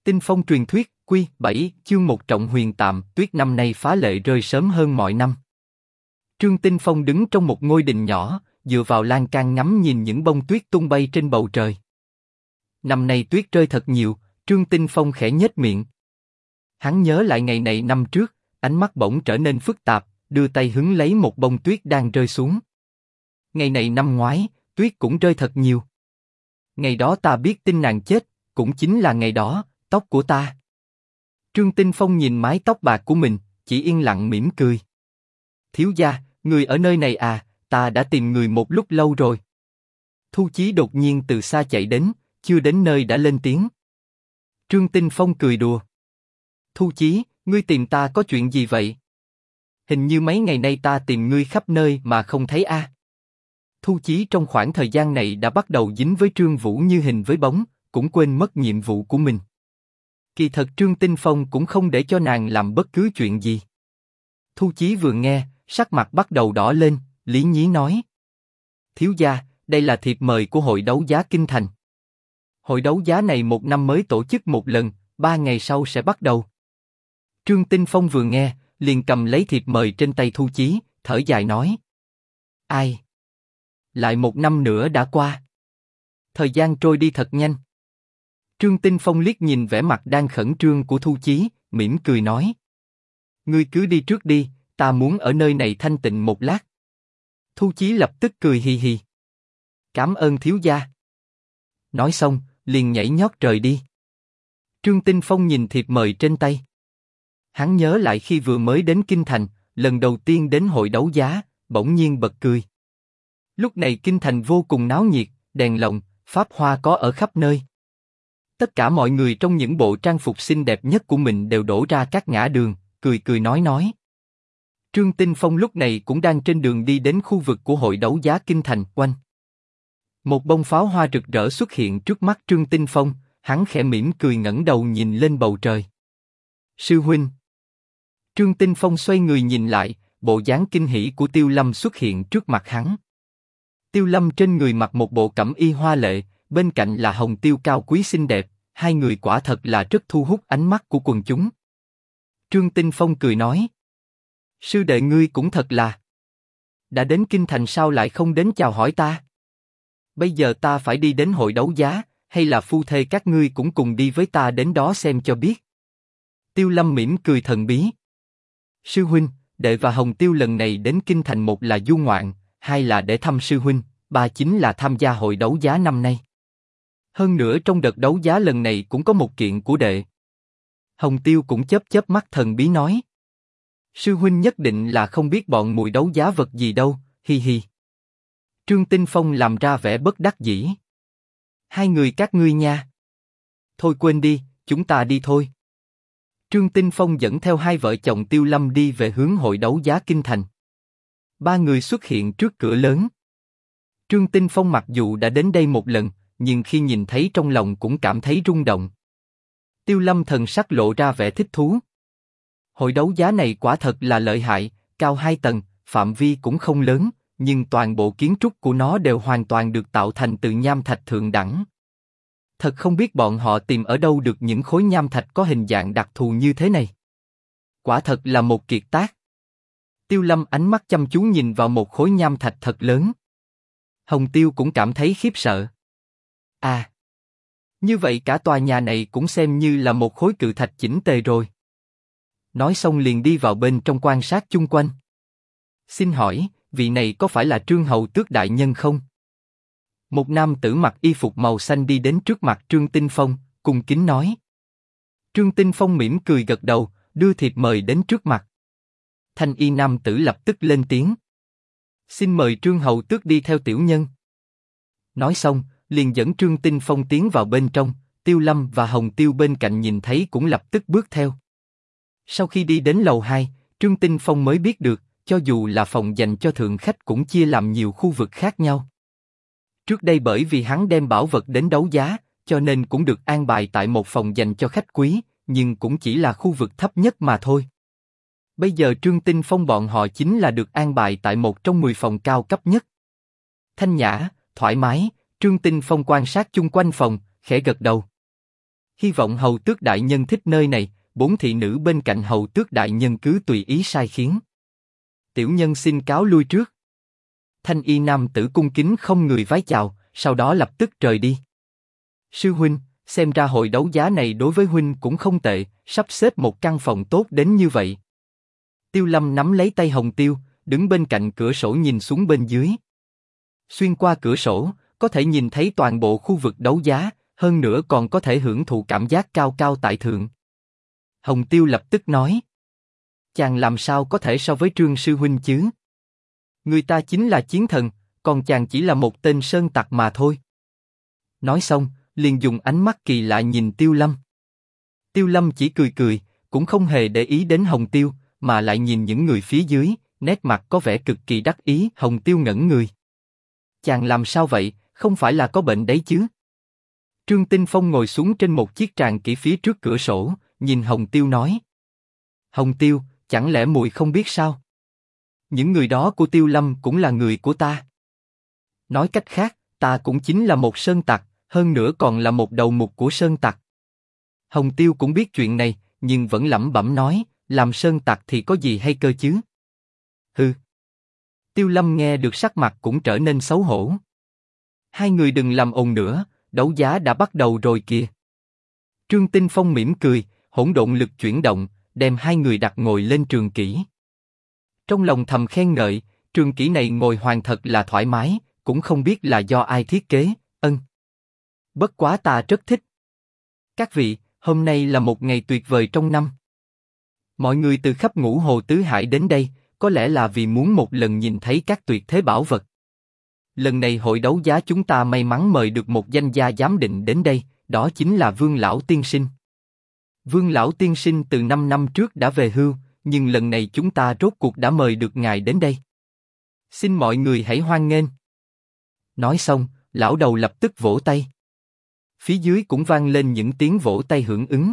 Tinh phong truyền thuyết, Quy 7, chương 1 Trọng Huyền Tạm, tuyết năm nay phá lệ rơi sớm hơn mọi năm. Trương Tinh Phong đứng trong một ngôi đình nhỏ, dựa vào lan can ngắm nhìn những bông tuyết tung bay trên bầu trời. Năm nay tuyết rơi thật nhiều, Trương Tinh Phong khẽ nhếch miệng. Hắn nhớ lại ngày này năm trước, ánh mắt bỗng trở nên phức tạp, đưa tay hứng lấy một bông tuyết đang rơi xuống. Ngày này năm ngoái, tuyết cũng rơi thật nhiều. Ngày đó ta biết tin nàng chết, cũng chính là ngày đó, tóc của ta. Trương Tinh Phong nhìn mái tóc bạc của mình, chỉ yên lặng mỉm cười. Thiếu gia, người ở nơi này à, ta đã tìm người một lúc lâu rồi. Thu Chí đột nhiên từ xa chạy đến, chưa đến nơi đã lên tiếng. Trương Tinh Phong cười đùa. Thu Chí, ngươi tìm ta có chuyện gì vậy? Hình như mấy ngày nay ta tìm ngươi khắp nơi mà không thấy a. Thu Chí trong khoảng thời gian này đã bắt đầu dính với Trương Vũ như hình với bóng, cũng quên mất nhiệm vụ của mình. Kỳ thật Trương Tinh Phong cũng không để cho nàng làm bất cứ chuyện gì. Thu Chí vừa nghe, sắc mặt bắt đầu đỏ lên, lý nhí nói. Thiếu gia, đây là thiệp mời của hội đấu giá Kinh Thành. Hội đấu giá này một năm mới tổ chức một lần, 3 ngày sau sẽ bắt đầu. Trương Tinh Phong vừa nghe, liền cầm lấy thiệp mời trên tay Thu Chí, thở dài nói. Ai? Lại một năm nữa đã qua. Thời gian trôi đi thật nhanh. Trương Tinh Phong liếc nhìn vẻ mặt đang khẩn trương của Thu Chí, mỉm cười nói. Ngươi cứ đi trước đi, ta muốn ở nơi này thanh tịnh một lát. Thu Chí lập tức cười hì hì. Cảm ơn thiếu gia. Nói xong, liền nhảy nhót rời đi. Trương Tinh Phong nhìn thiệp mời trên tay. Hắn nhớ lại khi vừa mới đến Kinh Thành, lần đầu tiên đến hội đấu giá, bỗng nhiên bật cười. Lúc này Kinh Thành vô cùng náo nhiệt, đèn lồng, pháp hoa có ở khắp nơi. Tất cả mọi người trong những bộ trang phục xinh đẹp nhất của mình đều đổ ra các ngã đường, cười cười nói. Trương Tinh Phong lúc này cũng đang trên đường đi đến khu vực của hội đấu giá Kinh Thành. Oanh! Một bông pháo hoa rực rỡ xuất hiện trước mắt Trương Tinh Phong, hắn khẽ mỉm cười ngẩng đầu nhìn lên bầu trời. Sư huynh! Trương Tinh Phong xoay người nhìn lại, bộ dáng kinh hỉ của Tiêu Lâm xuất hiện trước mặt hắn. Tiêu Lâm trên người mặc một bộ cẩm y hoa lệ, bên cạnh là hồng tiêu cao quý xinh đẹp, hai người quả thật là rất thu hút ánh mắt của quần chúng. Trương Tinh Phong cười nói. Sư đệ ngươi cũng thật là. Đã đến Kinh Thành sao lại không đến chào hỏi ta? Bây giờ ta phải đi đến hội đấu giá, hay là phu thê các ngươi cũng cùng đi với ta đến đó xem cho biết? Tiêu Lâm mỉm cười thần bí. Sư huynh, đệ và Hồng Tiêu lần này đến Kinh Thành một là du ngoạn, hai là để thăm sư huynh, ba chính là tham gia hội đấu giá năm nay. Hơn nữa trong đợt đấu giá lần này cũng có một kiện của đệ. Hồng Tiêu cũng chớp chớp mắt thần bí nói. Sư huynh nhất định là không biết bọn mùi đấu giá vật gì đâu, hi hi. Trương Tinh Phong làm ra vẻ bất đắc dĩ. Hai người các ngươi nha. Thôi quên đi, chúng ta đi thôi. Trương Tinh Phong dẫn theo hai vợ chồng Tiêu Lâm đi về hướng hội đấu giá Kinh Thành. Ba người xuất hiện trước cửa lớn. Trương Tinh Phong mặc dù đã đến đây một lần, nhưng khi nhìn thấy trong lòng cũng cảm thấy rung động. Tiêu Lâm thần sắc lộ ra vẻ thích thú. Hội đấu giá này quả thật là lợi hại, cao 2 tầng, phạm vi cũng không lớn, nhưng toàn bộ kiến trúc của nó đều hoàn toàn được tạo thành từ nham thạch thượng đẳng. Thật không biết bọn họ tìm ở đâu được những khối nham thạch có hình dạng đặc thù như thế này. Quả thật là một kiệt tác. Tiêu Lâm ánh mắt chăm chú nhìn vào một khối nham thạch thật lớn. Hồng Tiêu cũng cảm thấy khiếp sợ. À, như vậy cả tòa nhà này cũng xem như là một khối cự thạch chỉnh tề rồi. Nói xong liền đi vào bên trong quan sát chung quanh. Xin hỏi, vị này có phải là Trương Hầu Tước đại nhân không? Một nam tử mặc y phục màu xanh đi đến trước mặt Trương Tinh Phong, cung kính nói. Trương Tinh Phong mỉm cười gật đầu, đưa thiệp mời đến trước mặt. Thanh y nam tử lập tức lên tiếng. Xin mời Trương Hầu Tước đi theo tiểu nhân. Nói xong, liền dẫn Trương Tinh Phong tiến vào bên trong, Tiêu Lâm và Hồng Tiêu bên cạnh nhìn thấy cũng lập tức bước theo. Sau khi đi đến lầu 2, Trương Tinh Phong mới biết được, cho dù là phòng dành cho thượng khách cũng chia làm nhiều khu vực khác nhau. Trước đây bởi vì hắn đem bảo vật đến đấu giá, cho nên cũng được an bài tại một phòng dành cho khách quý, nhưng cũng chỉ là khu vực thấp nhất mà thôi. Bây giờ Trương Tinh Phong bọn họ chính là được an bài tại một trong 10 phòng cao cấp nhất. Thanh nhã, thoải mái, Trương Tinh Phong quan sát chung quanh phòng, khẽ gật đầu. Hy vọng hầu tước đại nhân thích nơi này, 4 thị nữ bên cạnh hầu tước đại nhân cứ tùy ý sai khiến. Tiểu nhân xin cáo lui trước. Thanh y nam tử cung kính không người vái chào, sau đó lập tức rời đi. Sư huynh, xem ra hội đấu giá này đối với huynh cũng không tệ, sắp xếp một căn phòng tốt đến như vậy. Tiêu Lâm nắm lấy tay Hồng Tiêu, đứng bên cạnh cửa sổ nhìn xuống bên dưới. Xuyên qua cửa sổ, có thể nhìn thấy toàn bộ khu vực đấu giá, hơn nữa còn có thể hưởng thụ cảm giác cao cao tại thượng. Hồng Tiêu lập tức nói: chàng làm sao có thể so với Trương sư huynh chứ? Người ta chính là chiến thần, còn chàng chỉ là một tên sơn tặc mà thôi. Nói xong, liền dùng ánh mắt kỳ lạ nhìn Tiêu Lâm. Tiêu Lâm chỉ cười cười, cũng không hề để ý đến Hồng Tiêu, mà lại nhìn những người phía dưới, nét mặt có vẻ cực kỳ đắc ý. Hồng Tiêu ngẩn người. Chàng làm sao vậy, không phải là có bệnh đấy chứ? Trương Tinh Phong ngồi xuống trên một chiếc tràng kỹ phía trước cửa sổ, nhìn Hồng Tiêu nói: Hồng Tiêu, chẳng lẽ muội không biết sao? Những người đó của Tiêu Lâm cũng là người của ta. Nói cách khác, ta cũng chính là một sơn tặc, hơn nữa còn là một đầu mục của sơn tặc. Hồng Tiêu cũng biết chuyện này, nhưng vẫn lẩm bẩm nói: làm sơn tặc thì có gì hay cơ chứ? Hừ. Tiêu Lâm nghe được sắc mặt cũng trở nên xấu hổ. Hai người đừng làm ồn nữa, đấu giá đã bắt đầu rồi kìa. Trương Tinh Phong mỉm cười, hỗn độn lực chuyển động, đem hai người đặt ngồi lên trường kỷ. Trong lòng thầm khen ngợi, trường kỷ này ngồi hoàn thật là thoải mái, cũng không biết là do ai thiết kế. Bất quá ta rất thích. Các vị, hôm nay là một ngày tuyệt vời trong năm. Mọi người từ khắp ngũ hồ tứ hải đến đây, có lẽ là vì muốn một lần nhìn thấy các tuyệt thế bảo vật. Lần này hội đấu giá chúng ta may mắn mời được một danh gia giám định đến đây, đó chính là Vương Lão Tiên Sinh. Vương Lão Tiên Sinh từ 5 năm trước đã về hưu, nhưng lần này chúng ta rốt cuộc đã mời được ngài đến đây. Xin mọi người hãy hoan nghênh. Nói xong, lão đầu lập tức vỗ tay. Phía dưới cũng vang lên những tiếng vỗ tay hưởng ứng.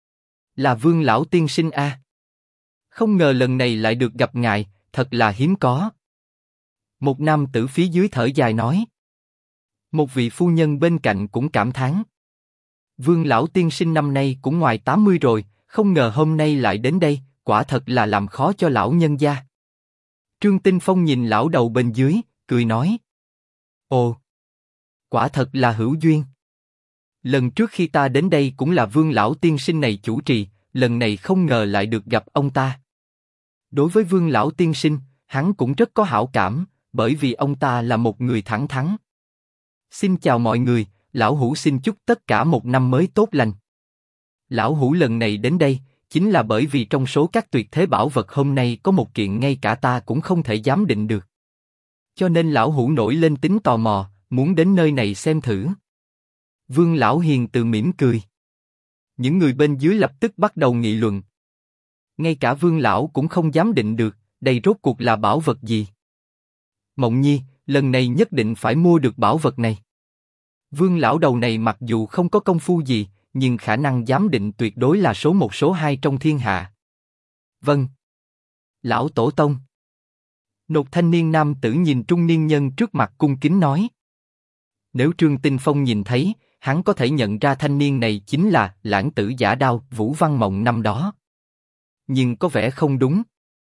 Là Vương Lão Tiên Sinh a. Không ngờ lần này lại được gặp ngài, thật là hiếm có. Một nam tử phía dưới thở dài nói. Một vị phu nhân bên cạnh cũng cảm thán. Vương Lão Tiên Sinh năm nay cũng ngoài 80 rồi, không ngờ hôm nay lại đến đây, quả thật là làm khó cho lão nhân gia. Trương Tinh Phong nhìn lão đầu bên dưới, cười nói. Ồ, quả thật là hữu duyên. Lần trước khi ta đến đây cũng là Vương Lão Tiên Sinh này chủ trì, lần này không ngờ lại được gặp ông ta. Đối với Vương Lão Tiên Sinh, hắn cũng rất có hảo cảm, bởi vì ông ta là một người thẳng thắn. Xin chào mọi người, lão hủ xin chúc tất cả một năm mới tốt lành. Lão hủ lần này đến đây, chính là bởi vì trong số các tuyệt thế bảo vật hôm nay có một kiện ngay cả ta cũng không thể giám định được. Cho nên lão hủ nổi lên tính tò mò, muốn đến nơi này xem thử. Vương Lão hiền từ mỉm cười. Những người bên dưới lập tức bắt đầu nghị luận. Ngay cả Vương Lão cũng không dám định được, đây rốt cuộc là bảo vật gì. Mộng Nhi, lần này nhất định phải mua được bảo vật này. Vương Lão đầu này mặc dù không có công phu gì, nhưng khả năng giám định tuyệt đối là số 1 số 2 trong thiên hạ. Vâng. Lão Tổ Tông. Một thanh niên nam tử nhìn trung niên nhân trước mặt cung kính nói. Nếu Trương Tinh Phong nhìn thấy, hắn có thể nhận ra thanh niên này chính là lãng tử giả đao Vũ Văn Mộng năm đó. Nhưng có vẻ không đúng.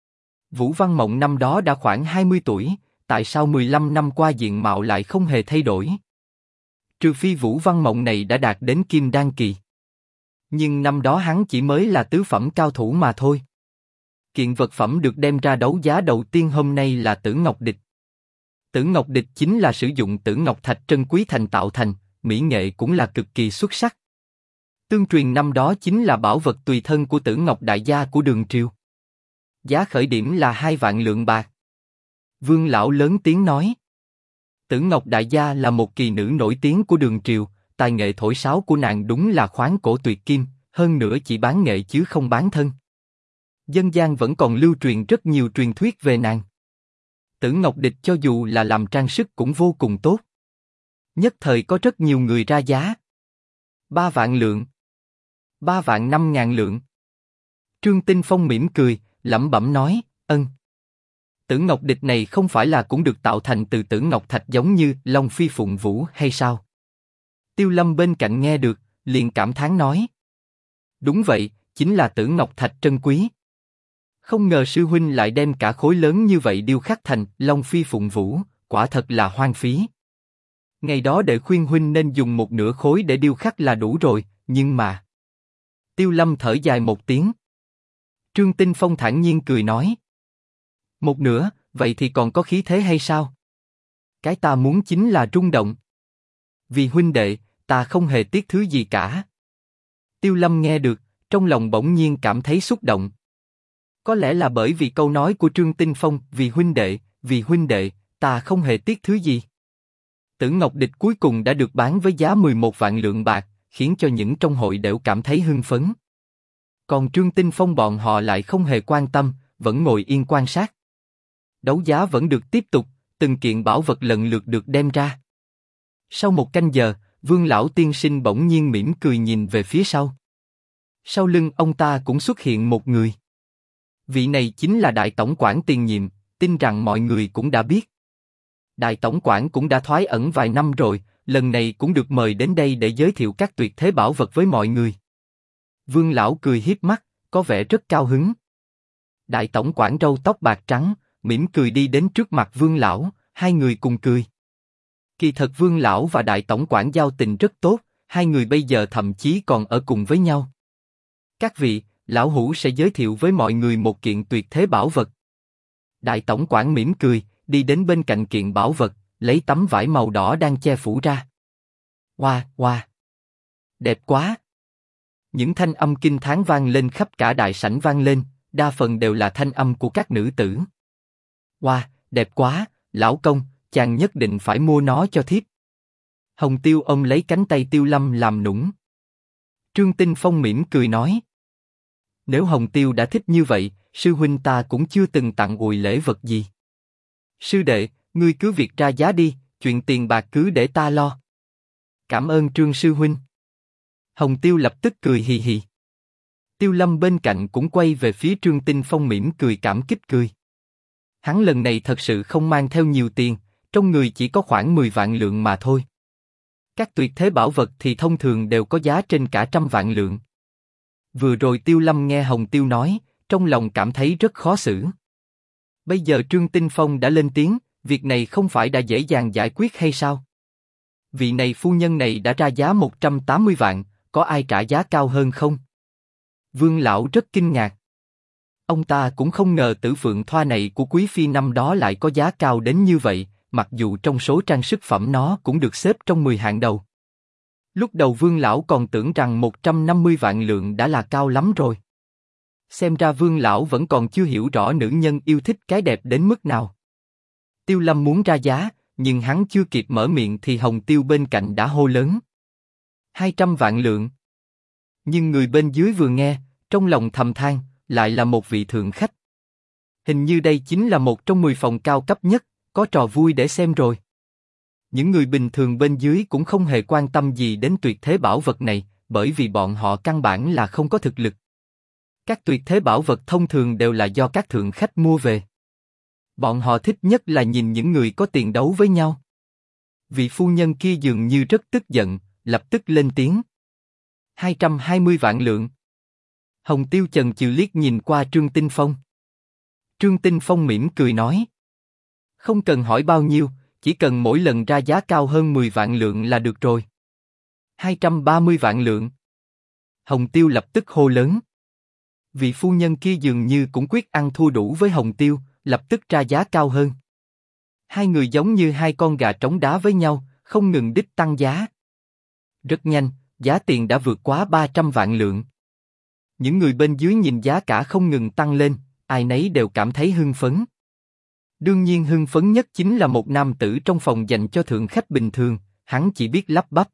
Vũ Văn Mộng năm đó đã khoảng 20 tuổi, tại sao 15 năm qua diện mạo lại không hề thay đổi? Trừ phi Vũ Văn Mộng này đã đạt đến Kim Đan kỳ. Nhưng năm đó hắn chỉ mới là tứ phẩm cao thủ mà thôi. Kiện vật phẩm được đem ra đấu giá đầu tiên hôm nay là Tử Ngọc Địch. Tử Ngọc Địch chính là sử dụng Tử Ngọc Thạch trân quý thành tạo thành, mỹ nghệ cũng là cực kỳ xuất sắc. Tương truyền năm đó chính là bảo vật tùy thân của Tử Ngọc Đại gia của Đường Triều. Giá khởi điểm là 2 vạn lượng bạc. Vương Lão lớn tiếng nói. Tử Ngọc Đại gia là một kỳ nữ nổi tiếng của Đường Triều, tài nghệ thổi sáo của nàng đúng là khoáng cổ tuyệt kim, hơn nữa chỉ bán nghệ chứ không bán thân. Dân gian vẫn còn lưu truyền rất nhiều truyền thuyết về nàng. Tử Ngọc Địch cho dù là làm trang sức cũng vô cùng tốt. Nhất thời có rất nhiều người ra giá. 3 vạn lượng. 3 vạn 5.000 lượng. Trương Tinh Phong mỉm cười, lẩm bẩm nói, Tử Ngọc Địch này không phải là cũng được tạo thành từ Tử Ngọc Thạch giống như Long Phi Phụng Vũ hay sao? Tiêu Lâm bên cạnh nghe được, liền cảm thán nói. Đúng vậy, chính là tử ngọc thạch trân quý. Không ngờ sư huynh lại đem cả khối lớn như vậy điêu khắc thành Long Phi Phụng Vũ, quả thật là hoang phí. Ngày đó để khuyên huynh nên dùng một nửa khối để điêu khắc là đủ rồi, nhưng mà... Tiêu Lâm thở dài một tiếng. Trương Tinh Phong thản nhiên cười nói. Một nửa, vậy thì còn có khí thế hay sao? Cái ta muốn chính là rung động. Vì huynh đệ, ta không hề tiếc thứ gì cả. Tiêu Lâm nghe được, trong lòng bỗng nhiên cảm thấy xúc động. Có lẽ là bởi vì câu nói của Trương Tinh Phong, vì huynh đệ, ta không hề tiếc thứ gì. Tử Ngọc Địch cuối cùng đã được bán với giá 11 vạn lượng bạc, khiến cho những trong hội đều cảm thấy hưng phấn. Còn Trương Tinh Phong bọn họ lại không hề quan tâm, vẫn ngồi yên quan sát. Đấu giá vẫn được tiếp tục, từng kiện bảo vật lần lượt được đem ra. Sau một canh giờ, Vương lão tiên sinh bỗng nhiên mỉm cười nhìn về phía sau. Sau lưng ông ta cũng xuất hiện một người. Vị này chính là Đại Tổng quản tiền nhiệm, tin rằng mọi người cũng đã biết. Đại Tổng quản cũng đã thoái ẩn vài năm rồi, lần này cũng được mời đến đây để giới thiệu các tuyệt thế bảo vật với mọi người. Vương lão cười hiếp mắt, có vẻ rất cao hứng. Đại Tổng quản râu tóc bạc trắng, mỉm cười đi đến trước mặt Vương lão, hai người cùng cười. Kỳ thật Vương lão và Đại Tổng quản giao tình rất tốt, hai người bây giờ thậm chí còn ở cùng với nhau. Các vị, lão hủ sẽ giới thiệu với mọi người một kiện tuyệt thế bảo vật. Đại Tổng quản mỉm cười, đi đến bên cạnh kiện bảo vật, lấy tấm vải màu đỏ đang che phủ ra. Wow, wow! Đẹp quá! Những thanh âm kinh thán vang lên khắp cả đại sảnh vang lên, đa phần đều là thanh âm của các nữ tử. Wow, đẹp quá, lão công, chàng nhất định phải mua nó cho thiếp. Hồng Tiêu ôm lấy cánh tay Tiêu Lâm làm nũng. Trương Tinh Phong mỉm cười nói. Nếu Hồng Tiêu đã thích như vậy, sư huynh ta cũng chưa từng tặng ùi lễ vật gì. Sư đệ, ngươi cứ việc ra giá đi, chuyện tiền bạc cứ để ta lo. Cảm ơn Trương sư huynh. Hồng Tiêu lập tức cười hì hì. Tiêu Lâm bên cạnh cũng quay về phía Trương Tinh Phong mỉm cười cảm kích cười. Hắn lần này thật sự không mang theo nhiều tiền, trong người chỉ có khoảng 10 vạn lượng mà thôi. Các tuyệt thế bảo vật thì thông thường đều có giá trên cả 100 vạn lượng. Vừa rồi Tiêu Lâm nghe Hồng Tiêu nói, trong lòng cảm thấy rất khó xử. Bây giờ Trương Tinh Phong đã lên tiếng, việc này không phải đã dễ dàng giải quyết hay sao? Vị này phu nhân này đã ra giá 180 vạn, có ai trả giá cao hơn không? Vương lão rất kinh ngạc. Ông ta cũng không ngờ Tử Phượng Thoa này của quý phi năm đó lại có giá cao đến như vậy, mặc dù trong số trang sức phẩm nó cũng được xếp trong 10 hạng đầu. Lúc đầu Vương lão còn tưởng rằng 150 vạn lượng đã là cao lắm rồi. Xem ra Vương lão vẫn còn chưa hiểu rõ nữ nhân yêu thích cái đẹp đến mức nào. Tiêu Lâm muốn ra giá, nhưng hắn chưa kịp mở miệng thì Hồng Tiêu bên cạnh đã hô lớn. 200 vạn lượng. Nhưng người bên dưới vừa nghe, trong lòng thầm than, lại là một vị thượng khách. Hình như đây chính là một trong 10 phòng cao cấp nhất, có trò vui để xem rồi. Những người bình thường bên dưới cũng không hề quan tâm gì đến tuyệt thế bảo vật này, bởi vì bọn họ căn bản là không có thực lực. Các tuyệt thế bảo vật thông thường đều là do các thượng khách mua về. Bọn họ thích nhất là nhìn những người có tiền đấu với nhau. Vị phu nhân kia dường như rất tức giận, lập tức lên tiếng. 220 vạn lượng. Hồng Tiêu chần chừ liếc nhìn qua Trương Tinh Phong. Trương Tinh Phong mỉm cười nói. Không cần hỏi bao nhiêu, chỉ cần mỗi lần ra giá cao hơn 10 vạn lượng là được rồi. 230 vạn lượng. Hồng Tiêu lập tức hô lớn. Vị phu nhân kia dường như cũng quyết ăn thua đủ với Hồng Tiêu, lập tức ra giá cao hơn. Hai người giống như hai con gà trống đá với nhau, không ngừng đích tăng giá. Rất nhanh, giá tiền đã vượt quá 300 vạn lượng. Những người bên dưới nhìn giá cả không ngừng tăng lên, ai nấy đều cảm thấy hưng phấn. Đương nhiên hưng phấn nhất chính là một nam tử trong phòng dành cho thượng khách bình thường, hắn chỉ biết lắp bắp.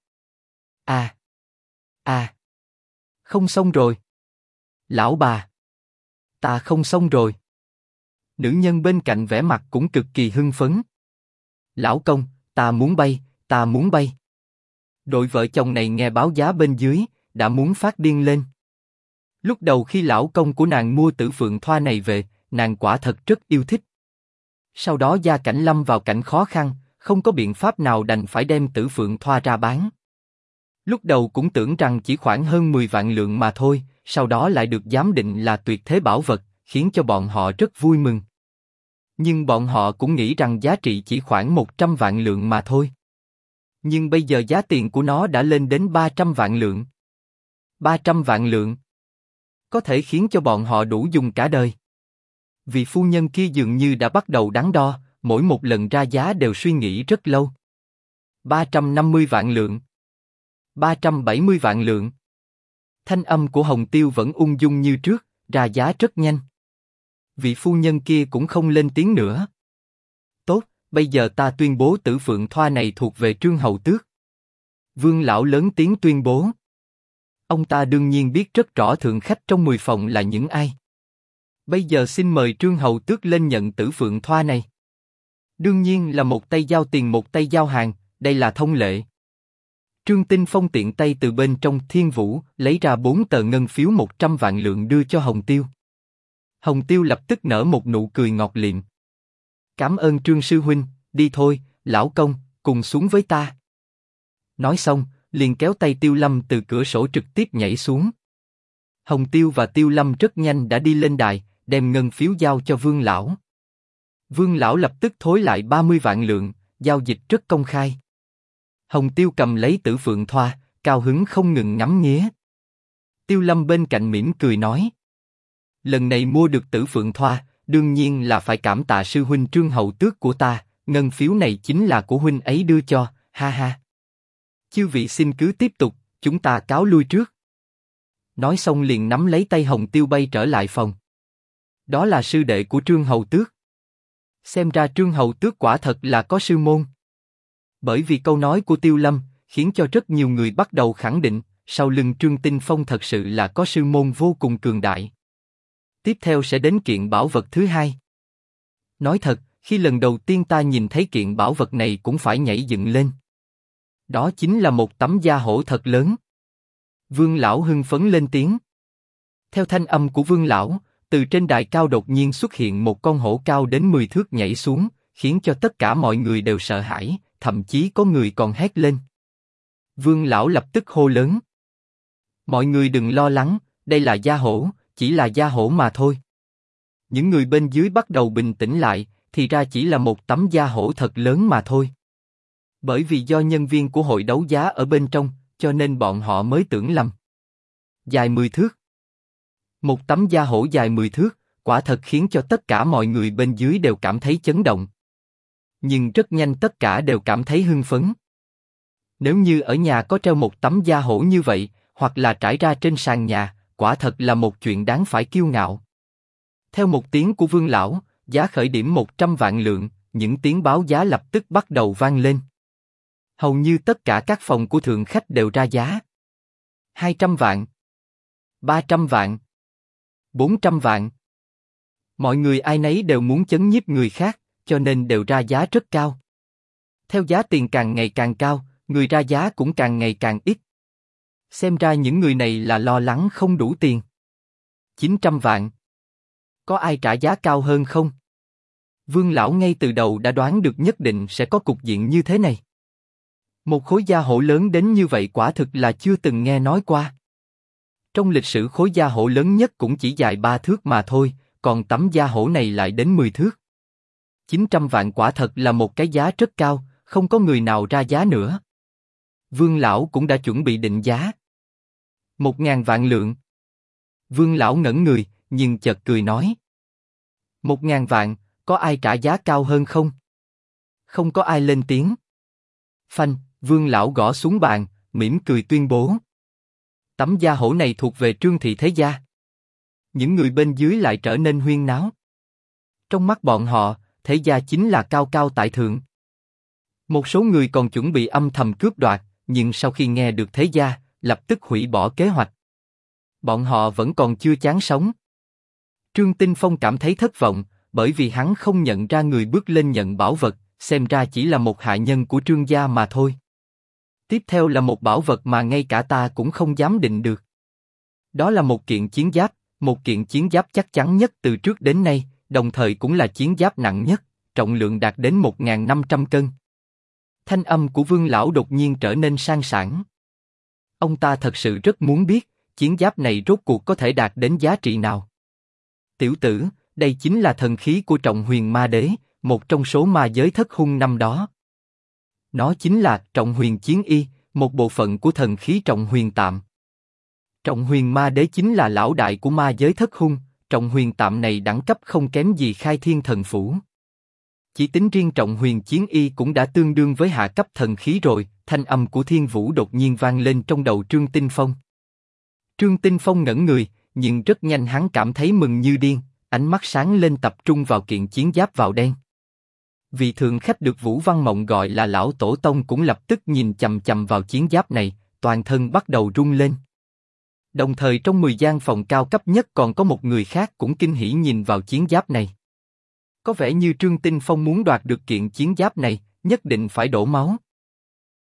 Không xong rồi. Lão bà. Ta không xong rồi. Nữ nhân bên cạnh vẻ mặt cũng cực kỳ hưng phấn. Lão công, ta muốn bay, ta muốn bay. Đội vợ chồng này nghe báo giá bên dưới, đã muốn phát điên lên. Lúc đầu khi lão công của nàng mua Tử Phượng Thoa này về, nàng quả thật rất yêu thích. Sau đó gia cảnh lâm vào cảnh khó khăn, không có biện pháp nào đành phải đem Tử Phượng Thoa ra bán. Lúc đầu cũng tưởng rằng chỉ khoảng hơn 10 vạn lượng mà thôi, sau đó lại được giám định là tuyệt thế bảo vật, khiến cho bọn họ rất vui mừng. Nhưng bọn họ cũng nghĩ rằng giá trị chỉ khoảng 100 vạn lượng mà thôi. Nhưng bây giờ giá tiền của nó đã lên đến 300 vạn lượng. 300 vạn lượng có thể khiến cho bọn họ đủ dùng cả đời. Vị phu nhân kia dường như đã bắt đầu đắn đo, mỗi một lần ra giá đều suy nghĩ rất lâu. 350 vạn lượng. 370 vạn lượng. Thanh âm của Hồng Tiêu vẫn ung dung như trước, ra giá rất nhanh. Vị phu nhân kia cũng không lên tiếng nữa. Tốt, bây giờ ta tuyên bố Tử Phượng Thoa này thuộc về Trương Hầu Tước. Vương lão lớn tiếng tuyên bố. Ông ta đương nhiên biết rất rõ thượng khách trong 10 phòng là những ai. Bây giờ xin mời Trương Hầu Tước lên nhận Tử Phượng Thoa này. Đương nhiên là một tay giao tiền một tay giao hàng, đây là thông lệ. Trương Tinh Phong tiện tay từ bên trong Thiên Vũ lấy ra 4 tờ ngân phiếu 100 vạn lượng đưa cho Hồng Tiêu. Hồng Tiêu lập tức nở một nụ cười ngọt liệm. Cảm ơn Trương sư huynh, đi thôi, lão công, cùng xuống với ta. Nói xong, liền kéo tay Tiêu Lâm từ cửa sổ trực tiếp nhảy xuống. Hồng Tiêu và Tiêu Lâm rất nhanh đã đi lên đài, đem ngân phiếu giao cho Vương lão. Vương lão lập tức thối lại 30 vạn lượng, giao dịch rất công khai. Hồng Tiêu cầm lấy Tử Phượng Thoa, cao hứng không ngừng ngắm nghía. Tiêu Lâm bên cạnh mỉm cười nói: lần này mua được Tử Phượng Thoa, đương nhiên là phải cảm tạ sư huynh Trương Hầu Tước của ta, ngân phiếu này chính là của huynh ấy đưa cho, ha ha. Chư vị xin cứ tiếp tục, chúng ta cáo lui trước. Nói xong liền nắm lấy tay Hồng Tiêu bay trở lại phòng. Đó là sư đệ của Trương Hầu Tước. Xem ra Trương Hầu Tước quả thật là có sư môn. Bởi vì câu nói của Tiêu Lâm, khiến cho rất nhiều người bắt đầu khẳng định, sau lưng Trương Tinh Phong thật sự là có sư môn vô cùng cường đại. Tiếp theo sẽ đến kiện bảo vật thứ hai. Nói thật, khi lần đầu tiên ta nhìn thấy kiện bảo vật này cũng phải nhảy dựng lên. Đó chính là một tấm da hổ thật lớn. Vương lão hưng phấn lên tiếng. Theo thanh âm của Vương lão, từ trên đài cao đột nhiên xuất hiện một con hổ cao đến 10 thước nhảy xuống, khiến cho tất cả mọi người đều sợ hãi, thậm chí có người còn hét lên. Vương lão lập tức hô lớn: mọi người đừng lo lắng, đây là da hổ, chỉ là da hổ mà thôi. Những người bên dưới bắt đầu bình tĩnh lại, thì ra chỉ là một tấm da hổ thật lớn mà thôi. Bởi vì do nhân viên của hội đấu giá ở bên trong, cho nên bọn họ mới tưởng lầm. Dài 10 thước. Một tấm da hổ dài 10 thước, quả thật khiến cho tất cả mọi người bên dưới đều cảm thấy chấn động. Nhưng rất nhanh tất cả đều cảm thấy hưng phấn. Nếu như ở nhà có treo một tấm da hổ như vậy, hoặc là trải ra trên sàn nhà, quả thật là một chuyện đáng phải kiêu ngạo. Theo một tiếng của Vương lão, giá khởi điểm 100 vạn lượng, những tiếng báo giá lập tức bắt đầu vang lên. Hầu như tất cả các phòng của thượng khách đều ra giá. 200 vạn, 300 vạn, 400 vạn. Mọi người ai nấy đều muốn chấn nhiếp người khác, cho nên đều ra giá rất cao. Theo giá tiền càng ngày càng cao, người ra giá cũng càng ngày càng ít. Xem ra những người này là lo lắng không đủ tiền. 900 vạn. Có ai trả giá cao hơn không? Vương lão ngay từ đầu đã đoán được nhất định sẽ có cục diện như thế này. Một khối da hổ lớn đến như vậy quả thực là chưa từng nghe nói qua. Trong lịch sử khối da hổ lớn nhất cũng chỉ dài 3 thước mà thôi, còn tấm da hổ này lại đến 10 thước. 900 vạn quả thật là một cái giá rất cao, không có người nào ra giá nữa. Vương lão cũng đã chuẩn bị định giá. 1.000 vạn lượng. Vương lão ngẩn người, nhưng chợt cười nói: 1.000 vạn, có ai trả giá cao hơn không? Không có ai lên tiếng. Phanh, Vương lão gõ xuống bàn, mỉm cười tuyên bố: tấm da hổ này thuộc về Trương thị thế gia. Những người bên dưới lại trở nên huyên náo. Trong mắt bọn họ, thế gia chính là cao cao tại thượng. Một số người còn chuẩn bị âm thầm cướp đoạt, nhưng sau khi nghe được thế gia, lập tức hủy bỏ kế hoạch. Bọn họ vẫn còn chưa chán sống. Trương Tinh Phong cảm thấy thất vọng, bởi vì hắn không nhận ra người bước lên nhận bảo vật, xem ra chỉ là một hạ nhân của Trương gia mà thôi. Tiếp theo là một bảo vật mà ngay cả ta cũng không dám định được. Đó là một kiện chiến giáp, một kiện chiến giáp chắc chắn nhất từ trước đến nay, đồng thời cũng là chiến giáp nặng nhất, trọng lượng đạt đến 1.500 cân. Thanh âm của Vương lão đột nhiên trở nên sang sảng. Ông ta thật sự rất muốn biết, chiến giáp này rốt cuộc có thể đạt đến giá trị nào. Tiểu tử, đây chính là thần khí của Trọng Huyền Ma Đế, một trong số ma giới thất hung năm đó. Nó chính là Trọng Huyền Chiến Y, một bộ phận của thần khí Trọng Huyền Tạm. Trọng Huyền Ma Đế chính là lão đại của ma giới thất hung, Trọng Huyền Tạm này đẳng cấp không kém gì Khai Thiên Thần Phủ. Chỉ tính riêng Trọng Huyền Chiến Y cũng đã tương đương với hạ cấp thần khí rồi. Thanh âm của Thiên Vũ đột nhiên vang lên trong đầu Trương Tinh Phong. Trương Tinh Phong ngẩn người, nhưng rất nhanh hắn cảm thấy mừng như điên, ánh mắt sáng lên tập trung vào kiện chiến giáp vào đen. Vị thượng khách được Vũ Văn Mộng gọi là lão tổ tông cũng lập tức nhìn chằm chằm vào chiến giáp này, toàn thân bắt đầu rung lên. Đồng thời trong 10 gian phòng cao cấp nhất còn có một người khác cũng kinh hỉ nhìn vào chiến giáp này. Có vẻ như Trương Tinh Phong muốn đoạt được kiện chiến giáp này, nhất định phải đổ máu.